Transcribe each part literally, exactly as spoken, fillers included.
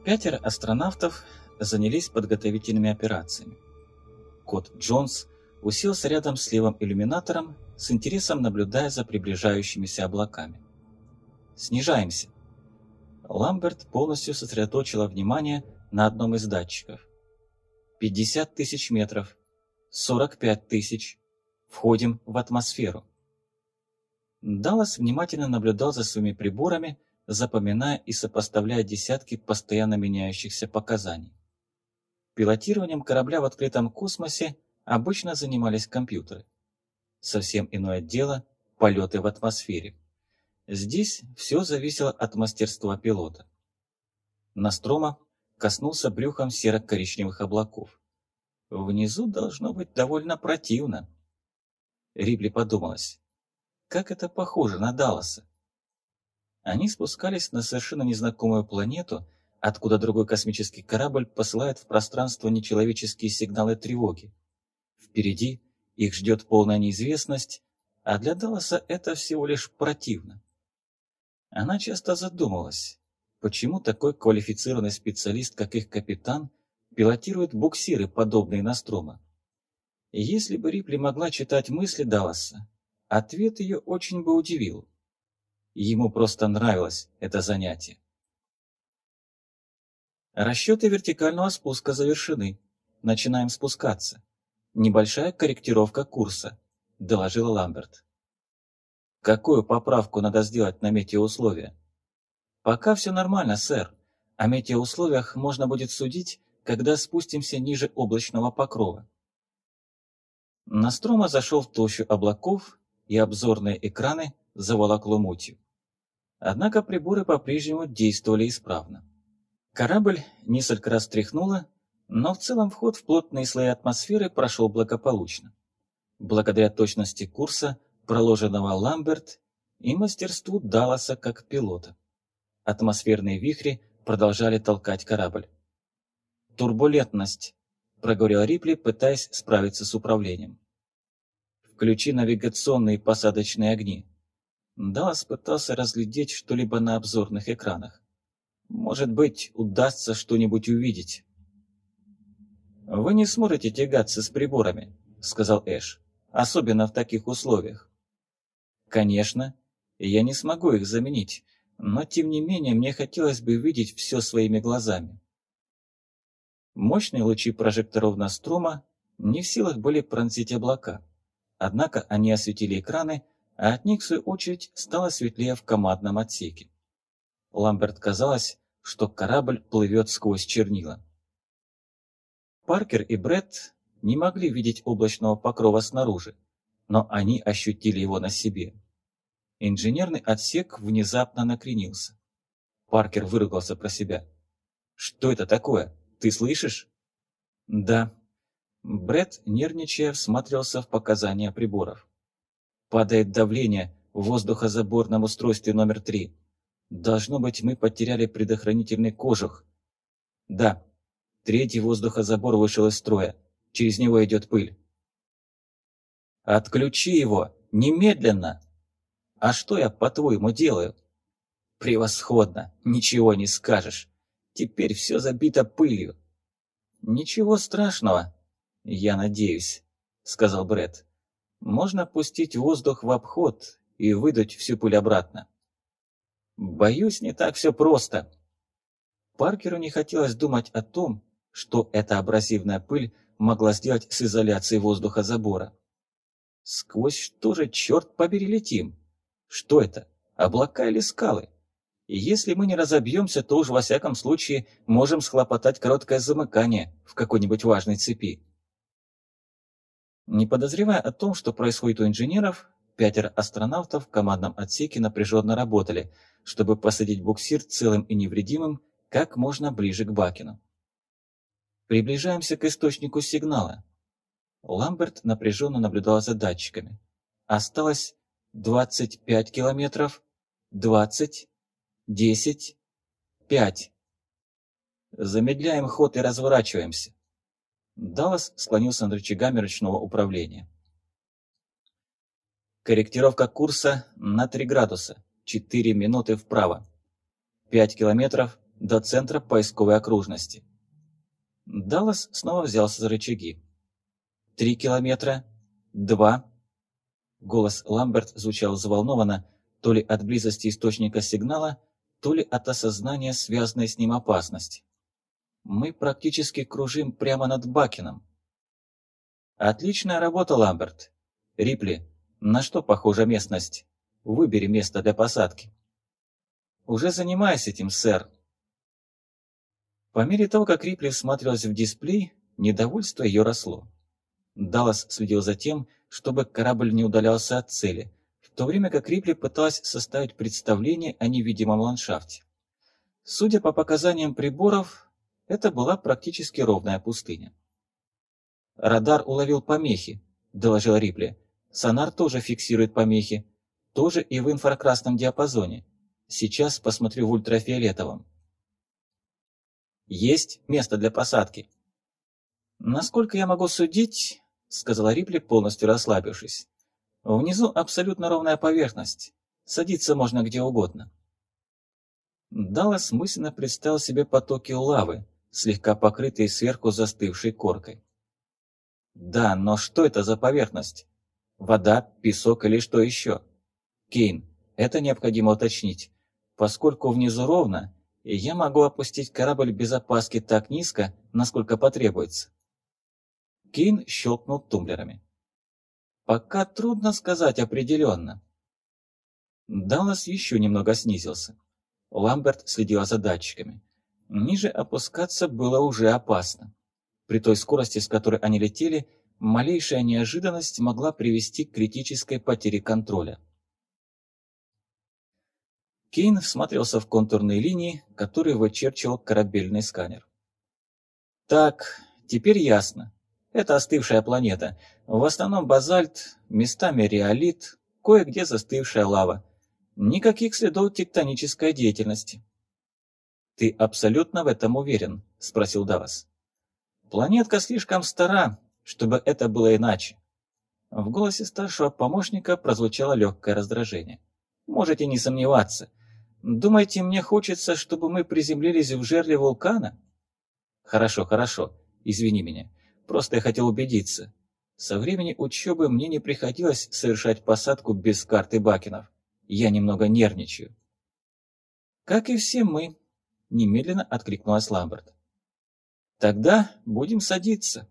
Пятеро астронавтов занялись подготовительными операциями. Кот Джонс уселся рядом с левым иллюминатором, с интересом наблюдая за приближающимися облаками. «Снижаемся». Ламберт полностью сосредоточила внимание на одном из датчиков. «пятьдесят тысяч метров. сорок пять тысяч. Входим в атмосферу». Даллас внимательно наблюдал за своими приборами, запоминая и сопоставляя десятки постоянно меняющихся показаний. Пилотированием корабля в открытом космосе обычно занимались компьютеры. Совсем иное дело – полеты в атмосфере. Здесь все зависело от мастерства пилота. Настрома коснулся брюхом серо-коричневых облаков. Внизу должно быть довольно противно. Рипли подумалось, как это похоже на Далласа. Они спускались на совершенно незнакомую планету, откуда другой космический корабль посылает в пространство нечеловеческие сигналы тревоги. Впереди их ждет полная неизвестность, а для Далласа это всего лишь противно. Она часто задумалась, почему такой квалифицированный специалист, как их капитан, пилотирует буксиры, подобные Настрома. Если бы Рипли могла читать мысли Далласа, ответ ее очень бы удивил. Ему просто нравилось это занятие. Расчеты вертикального спуска завершены. Начинаем спускаться. Небольшая корректировка курса, доложила Ламберт. Какую поправку надо сделать на метеоусловия? Пока все нормально, сэр. О метеоусловиях можно будет судить, когда спустимся ниже облачного покрова. Настрома зашел в толщу облаков, и обзорные экраны заволокло мутью. Однако приборы по-прежнему действовали исправно. Корабль несколько раз тряхнуло, но в целом вход в плотные слои атмосферы прошел благополучно. Благодаря точности курса, проложенного Ламберт, и мастерству Далласа как пилота. Атмосферные вихри продолжали толкать корабль. «Турбулентность», — проговорил Рипли, пытаясь справиться с управлением. «Включи навигационные посадочные огни». Даллас пытался разглядеть что-либо на обзорных экранах. Может быть, удастся что-нибудь увидеть. «Вы не сможете тягаться с приборами», — сказал Эш, — «особенно в таких условиях». «Конечно, я не смогу их заменить, но тем не менее мне хотелось бы видеть все своими глазами». Мощные лучи прожекторов Настрома не в силах были пронзить облака, однако они осветили экраны, а от них, в свою очередь, стало светлее в командном отсеке. Ламберт казалось, что корабль плывет сквозь чернила. Паркер и Бретт не могли видеть облачного покрова снаружи, но они ощутили его на себе. Инженерный отсек внезапно накренился. Паркер выругался про себя. «Что это такое? Ты слышишь?» «Да». Бретт, нервничая, всматривался в показания приборов. «Падает давление в воздухозаборном устройстве номер три. Должно быть, мы потеряли предохранительный кожух. Да, третий воздухозабор вышел из строя. Через него идет пыль». «Отключи его! Немедленно!» «А что я, по-твоему, делаю?» «Превосходно! Ничего не скажешь! Теперь все забито пылью!» «Ничего страшного, я надеюсь», — сказал Бретт. «Можно пустить воздух в обход и выдуть всю пыль обратно». «Боюсь, не так все просто». Паркеру не хотелось думать о том, что эта абразивная пыль могла сделать с изоляцией воздухозабора. Сквозь что же, черт побери, летим? Что это, облака или скалы? И если мы не разобьемся, то уж во всяком случае можем схлопотать короткое замыкание в какой-нибудь важной цепи. Не подозревая о том, что происходит у инженеров, пятеро астронавтов в командном отсеке напряженно работали, чтобы посадить буксир целым и невредимым как можно ближе к Бакину. Приближаемся к источнику сигнала. Ламберт напряженно наблюдал за датчиками. Осталось двадцать пять километров, двадцать, десять, пять. Замедляем ход и разворачиваемся. Даллас склонился над рычагами ручного управления. Корректировка курса на три градуса, четыре минуты вправо. пять километров, до центра поисковой окружности. Даллас снова взялся за рычаги. Три километра. Два. Голос Ламберт звучал взволнованно, то ли от близости источника сигнала, то ли от осознания связанной с ним опасности. Мы практически кружим прямо над Бакином. Отличная работа, Ламберт. Рипли, на что похожа местность? Выбери место для посадки. Уже занимаюсь этим, сэр. По мере того, как Рипли всматривалась в дисплей, недовольство ее росло. Даллас следил за тем, чтобы корабль не удалялся от цели, в то время как Рипли пыталась составить представление о невидимом ландшафте. Судя по показаниям приборов, это была практически ровная пустыня. «Радар уловил помехи», — доложил Рипли. «Сонар тоже фиксирует помехи, тоже и в инфракрасном диапазоне. Сейчас посмотрю в ультрафиолетовом». «Есть место для посадки». «Насколько я могу судить», — сказала Рипли, полностью расслабившись, — «внизу абсолютно ровная поверхность. Садиться можно где угодно». Даллас мысленно представил себе потоки лавы, слегка покрытые сверху застывшей коркой. «Да, но что это за поверхность? Вода, песок или что еще? Кейн, это необходимо уточнить. Поскольку внизу ровно, я могу опустить корабль без опаски так низко, насколько потребуется». Кейн щелкнул тумблерами. «Пока трудно сказать определенно». Даллас еще немного снизился. Ламберт следила за датчиками. Ниже опускаться было уже опасно. При той скорости, с которой они летели, малейшая неожиданность могла привести к критической потере контроля. Кейн всматривался в контурные линии, которые вычерчивал корабельный сканер. «Так, теперь ясно. Это остывшая планета. В основном базальт, местами реолит, кое-где застывшая лава. Никаких следов тектонической деятельности». «Ты абсолютно в этом уверен?» – спросил Даллас. «Планетка слишком стара, чтобы это было иначе». В голосе старшего помощника прозвучало легкое раздражение. «Можете не сомневаться. Думаете, мне хочется, чтобы мы приземлились в жерле вулкана?» «Хорошо, хорошо. Извини меня. Просто я хотел убедиться. Со времени учебы мне не приходилось совершать посадку без карты Бакинов. Я немного нервничаю». «Как и все мы», — немедленно откликнулась Ламберт. «Тогда будем садиться».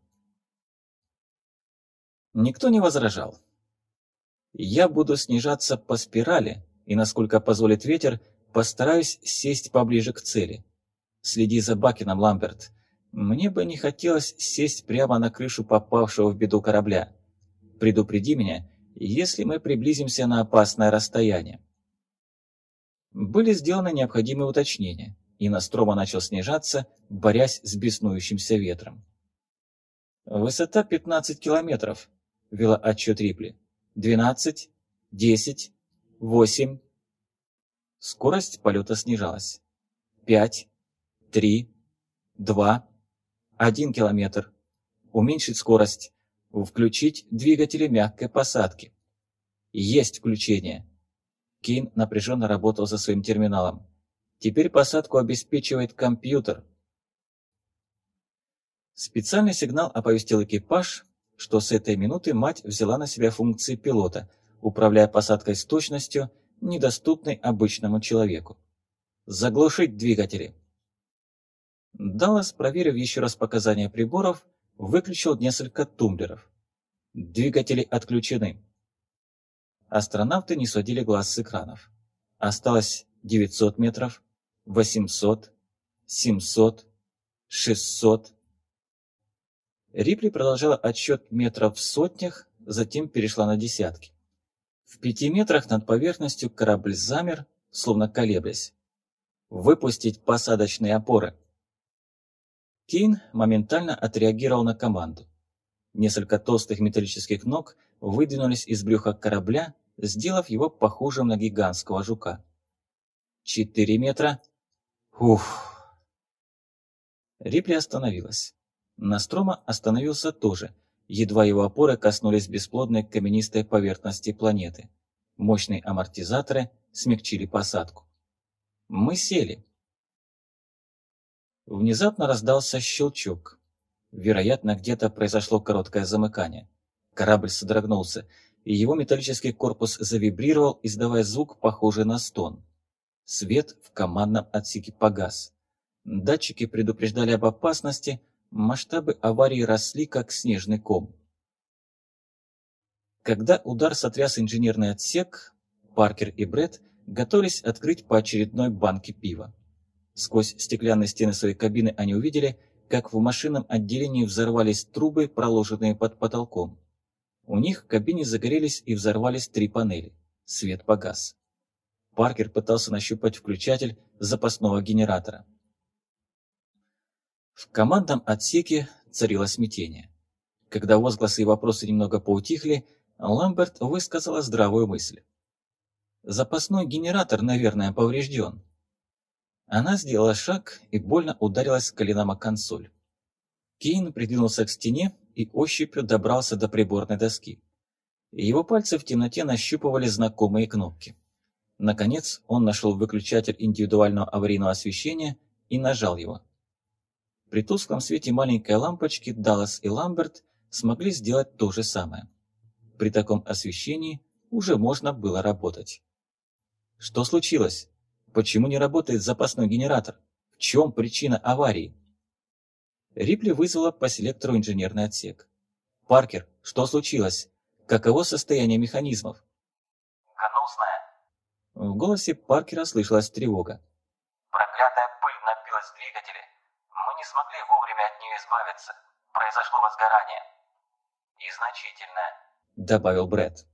Никто не возражал. «Я буду снижаться по спирали, и, насколько позволит ветер, постараюсь сесть поближе к цели. Следи за Бакином, Ламберт. Мне бы не хотелось сесть прямо на крышу попавшего в беду корабля. Предупреди меня, если мы приблизимся на опасное расстояние». Были сделаны необходимые уточнения, и Ностромо начал снижаться, борясь с беснующимся ветром. «Высота пятнадцать километров», — вела отчет Рипли. «двенадцать, десять, восемь». Скорость полета снижалась. «Пять, три, два, один километр. Уменьшить скорость. Включить двигатели мягкой посадки». «Есть включение». Кейн напряженно работал за своим терминалом. «Теперь посадку обеспечивает компьютер». Специальный сигнал оповестил экипаж, что с этой минуты мать взяла на себя функции пилота, управляя посадкой с точностью, недоступной обычному человеку. «Заглушить двигатели». Даллас, проверив еще раз показания приборов, выключил несколько тумблеров. «Двигатели отключены». Астронавты не сводили глаз с экранов. Осталось девятьсот метров, восемьсот, семьсот, шестьсот. Рипли продолжала отсчет метров в сотнях, затем перешла на десятки. В пяти метрах над поверхностью корабль замер, словно колеблясь. «Выпустить посадочные опоры». Кейн моментально отреагировал на команду. Несколько толстых металлических ног выдвинулись из брюха корабля, сделав его похожим на гигантского жука. Четыре метра. Уф. Рипли остановилась. Ностромо остановился тоже. Едва его опоры коснулись бесплодной каменистой поверхности планеты. Мощные амортизаторы смягчили посадку. Мы сели. Внезапно раздался щелчок. Вероятно, где-то произошло короткое замыкание. Корабль содрогнулся, и его металлический корпус завибрировал, издавая звук, похожий на стон. Свет в командном отсеке погас. Датчики предупреждали об опасности, масштабы аварии росли, как снежный ком. Когда удар сотряс инженерный отсек, Паркер и Бретт готовились открыть по очередной банке пива. Сквозь стеклянные стены своей кабины они увидели, как в машинном отделении взорвались трубы, проложенные под потолком. У них в кабине загорелись и взорвались три панели. Свет погас. Паркер пытался нащупать включатель запасного генератора. В командном отсеке царило смятение. Когда возгласы и вопросы немного поутихли, Ламберт высказала здравую мысль. «Запасной генератор, наверное, поврежден». Она сделала шаг и больно ударилась коленом о консоль. Кейн придвинулся к стене и ощупью добрался до приборной доски. Его пальцы в темноте нащупывали знакомые кнопки. Наконец он нашел выключатель индивидуального аварийного освещения и нажал его. При тусклом свете маленькой лампочки Даллас и Ламберт смогли сделать то же самое. При таком освещении уже можно было работать. Что случилось? Почему не работает запасной генератор? В чем причина аварии? Рипли вызвала по селектору инженерный отсек. «Паркер, что случилось? Каково состояние механизмов?» «Гнусное». В голосе Паркера слышалась тревога. «Проклятая пыль напилась в двигателе. Мы не смогли вовремя от нее избавиться. Произошло возгорание. И значительное», — добавил Бретт.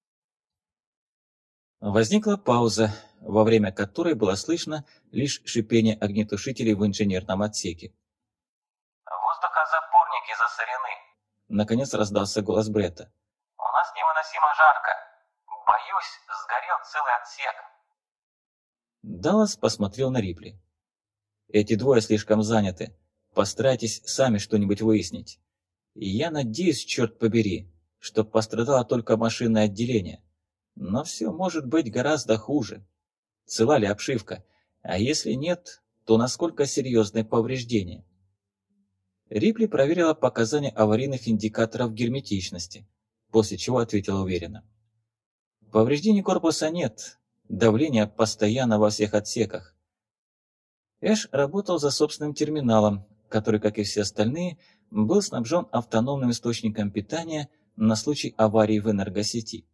Возникла пауза, во время которой было слышно лишь шипение огнетушителей в инженерном отсеке. «Воздухозапорники засорены», — наконец раздался голос Бретта. «У нас невыносимо жарко. Боюсь, сгорел целый отсек». Даллас посмотрел на Рипли. «Эти двое слишком заняты. Постарайтесь сами что-нибудь выяснить. И я надеюсь, черт побери, что пострадало только машинное отделение. Но все может быть гораздо хуже. Цела ли обшивка? А если нет, то насколько серьезные повреждения?» Рипли проверила показания аварийных индикаторов герметичности, после чего ответила уверенно. «Повреждений корпуса нет. Давление постоянно во всех отсеках». Эш работал за собственным терминалом, который, как и все остальные, был снабжен автономным источником питания на случай аварии в энергосети.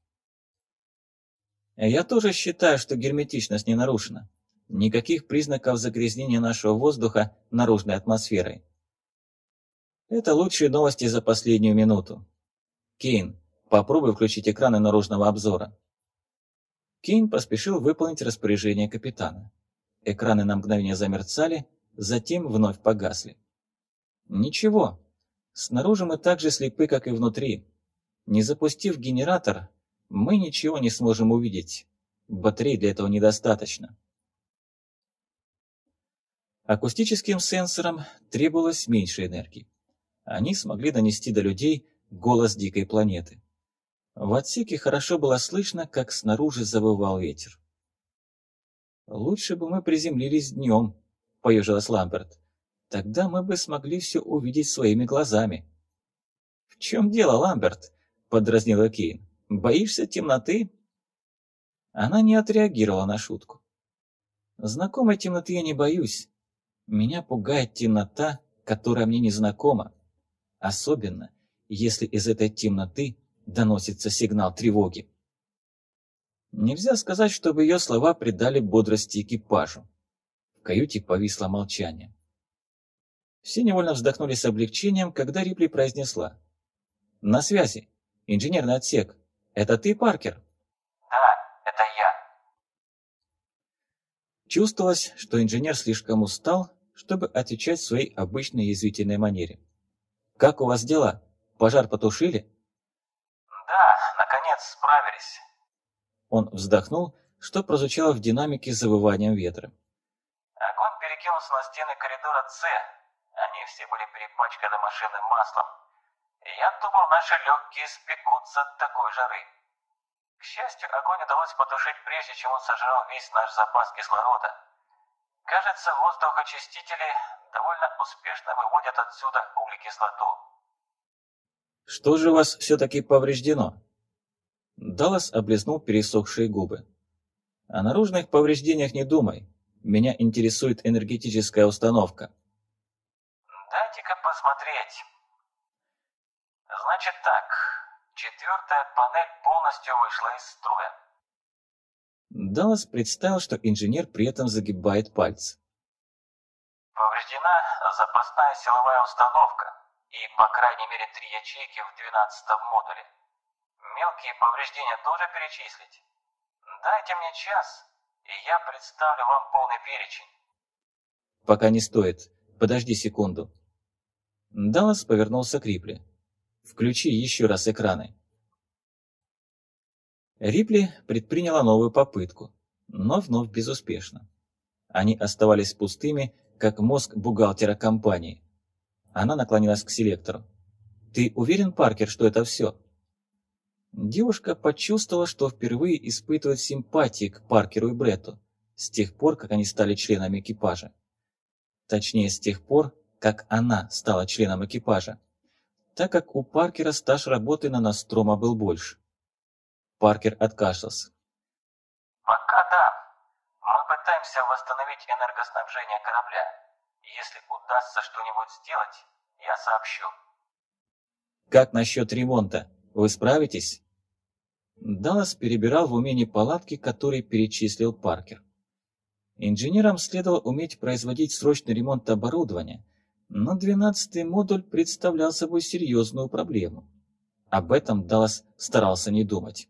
«Я тоже считаю, что герметичность не нарушена. Никаких признаков загрязнения нашего воздуха наружной атмосферой. Это лучшие новости за последнюю минуту. Кейн, попробуй включить экраны наружного обзора». Кейн поспешил выполнить распоряжение капитана. Экраны на мгновение замерцали, затем вновь погасли. «Ничего. Снаружи мы так же слепы, как и внутри. Не запустив генератор, мы ничего не сможем увидеть. Батарей для этого недостаточно». Акустическим сенсорам требовалось меньше энергии. Они смогли донести до людей голос дикой планеты. В отсеке хорошо было слышно, как снаружи завывал ветер. «Лучше бы мы приземлились днем», — поежилась Ламберт. «Тогда мы бы смогли все увидеть своими глазами». «В чем дело, Ламберт?» — подразнила Кейн. «Боишься темноты?» Она не отреагировала на шутку. «Знакомой темноты я не боюсь. Меня пугает темнота, которая мне не знакома. Особенно, если из этой темноты доносится сигнал тревоги». Нельзя сказать, чтобы ее слова придали бодрости экипажу. В каюте повисло молчание. Все невольно вздохнули с облегчением, когда Рипли произнесла: «На связи. Инженерный отсек. Это ты, Паркер?» «Да, это я». Чувствовалось, что инженер слишком устал, чтобы отвечать в своей обычной язвительной манере. «Как у вас дела? Пожар потушили?» «Да, наконец справились». Он вздохнул, что прозвучало в динамике завыванием ветра. «Огонь перекинулся на стены коридора С. Они все были перепачканы машинным маслом. Я думал, наши легкие спекутся от такой жары. К счастью, огонь удалось потушить, прежде чем он сожрал весь наш запас кислорода. Кажется, воздухоочистители довольно успешно выводят отсюда углекислоту. Что же у вас все-таки повреждено? Даллас облизнул пересохшие губы. О наружных повреждениях не думай. Меня интересует энергетическая установка. Дайте-ка посмотреть. Значит так, четвертая панель полностью вышла из строя. Даллас представил, что инженер при этом загибает пальцы. Повреждена запасная силовая установка и, по крайней мере, три ячейки в двенадцатом модуле. Мелкие повреждения тоже перечислить? Дайте мне час, и я представлю вам полный перечень. Пока не стоит. Подожди секунду. Даллас повернулся к Рипли. Включи еще раз экраны. Рипли предприняла новую попытку, но вновь безуспешно. Они оставались пустыми, как мозг бухгалтера компании. Она наклонилась к селектору. «Ты уверен, Паркер, что это все?» Девушка почувствовала, что впервые испытывает симпатии к Паркеру и Бретту с тех пор, как они стали членами экипажа. Точнее, с тех пор, как она стала членом экипажа, так как у Паркера стаж работы на Нострома был больше. Паркер откашлялся. Пока да. Мы пытаемся восстановить энергоснабжение корабля. Если удастся что-нибудь сделать, я сообщу. Как насчет ремонта? Вы справитесь? Даллас перебирал в уме неполадки, которые перечислил Паркер. Инженерам следовало уметь производить срочный ремонт оборудования, но двенадцатый модуль представлял собой серьезную проблему. Об этом Даллас старался не думать.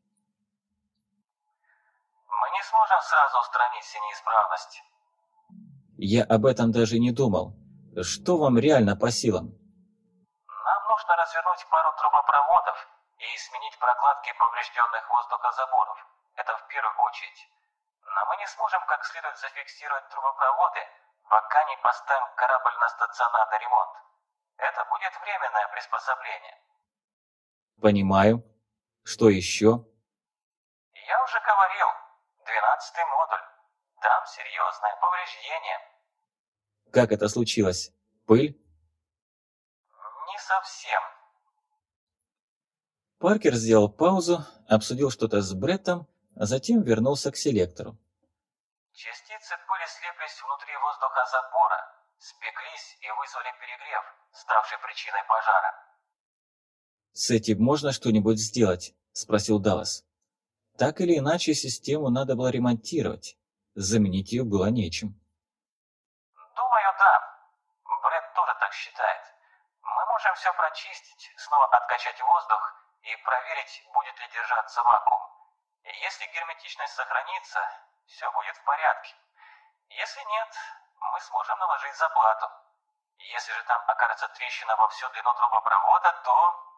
Мы не сможем сразу устранить все неисправности. Я об этом даже не думал. Что вам реально по силам? Нам нужно развернуть пару трубопроводов и сменить прокладки поврежденных воздухозаборов. Это в первую очередь. Но мы не сможем как следует зафиксировать трубопроводы, пока не поставим корабль на стационарный ремонт. Это будет временное приспособление. Понимаю. Что еще? Я уже говорил, двенадцатый модуль. Там серьезное повреждение. Как это случилось? Пыль? Не совсем. Паркер сделал паузу, обсудил что-то с Бреттом, а затем вернулся к селектору. Частицы пыли слиплись внутри воздухозабора, спеклись и вызвали перегрев, ставший причиной пожара. «С этим можно что-нибудь сделать?» – спросил Даллас. Так или иначе, систему надо было ремонтировать. Заменить ее было нечем. Думаю, да. Брэд тоже так считает. Мы можем все прочистить, снова откачать воздух и проверить, будет ли держаться вакуум. И если герметичность сохранится, все будет в порядке. Если нет, мы сможем наложить заплату. Если же там окажется трещина во всю длину трубопровода, то...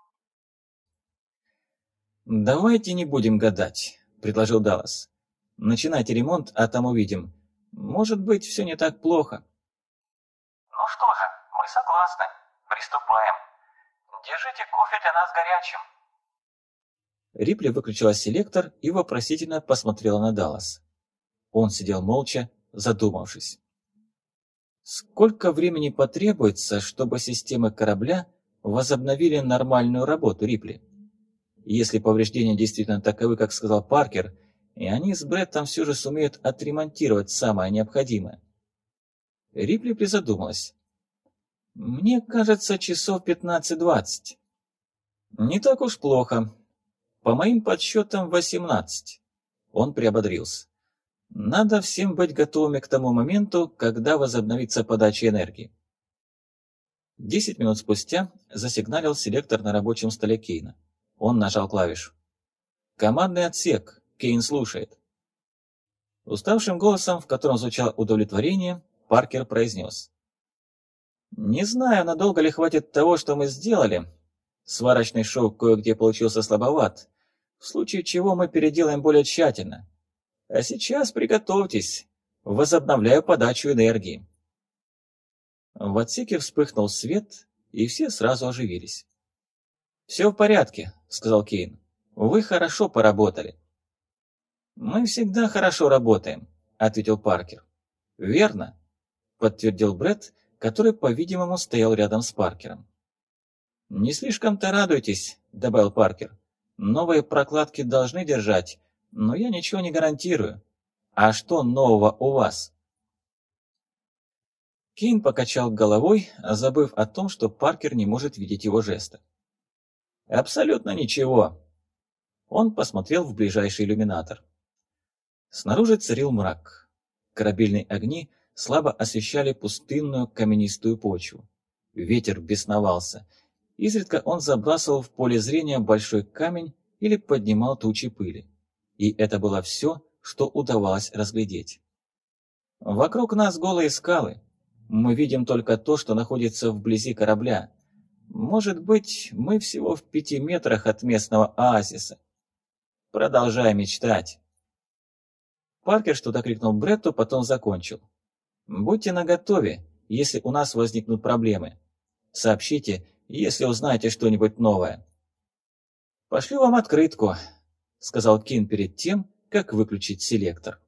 «Давайте не будем гадать», – предложил Даллас. «Начинайте ремонт, а там увидим. Может быть, все не так плохо». Ну что же, мы согласны. Приступаем. Держите кофе для нас горячим. Рипли выключила селектор и вопросительно посмотрела на Далласа. Он сидел молча, задумавшись. Сколько времени потребуется, чтобы системы корабля возобновили нормальную работу, Рипли? Если повреждения действительно таковы, как сказал Паркер, и они с Бреттом все же сумеют отремонтировать самое необходимое. Рипли призадумалась. Мне кажется, часов пятнадцать-двадцать. Не так уж плохо. По моим подсчетам, восемнадцать. Он приободрился. Надо всем быть готовыми к тому моменту, когда возобновится подача энергии. Десять минут спустя засигналил селектор на рабочем столе Кейна. Он нажал клавишу. «Командный отсек. Кейн слушает». Уставшим голосом, в котором звучало удовлетворение, Паркер произнес. «Не знаю, надолго ли хватит того, что мы сделали. Сварочный шов кое-где получился слабоват, в случае чего мы переделаем более тщательно. А сейчас приготовьтесь. Возобновляю подачу энергии». В отсеке вспыхнул свет, и все сразу оживились. «Все в порядке», — сказал Кейн. «Вы хорошо поработали». «Мы всегда хорошо работаем», — ответил Паркер. «Верно. — подтвердил Бретт, который, по-видимому, стоял рядом с Паркером. «Не слишком-то радуйтесь», — добавил Паркер. «Новые прокладки должны держать, но я ничего не гарантирую. А что нового у вас?» Кейн покачал головой, забыв о том, что Паркер не может видеть его жеста. «Абсолютно ничего». Он посмотрел в ближайший иллюминатор. Снаружи царил мрак. Корабельные огни слабо освещали пустынную каменистую почву. Ветер бесновался. Изредка он забрасывал в поле зрения большой камень или поднимал тучи пыли. И это было все, что удавалось разглядеть. Вокруг нас голые скалы. Мы видим только то, что находится вблизи корабля. Может быть, мы всего в пяти метрах от местного оазиса. Продолжай мечтать. Паркер что-то крикнул Бретту, потом закончил. «Будьте наготове, если у нас возникнут проблемы. Сообщите, если узнаете что-нибудь новое». «Пошлю вам открытку», — сказал Кин перед тем, как выключить селектор.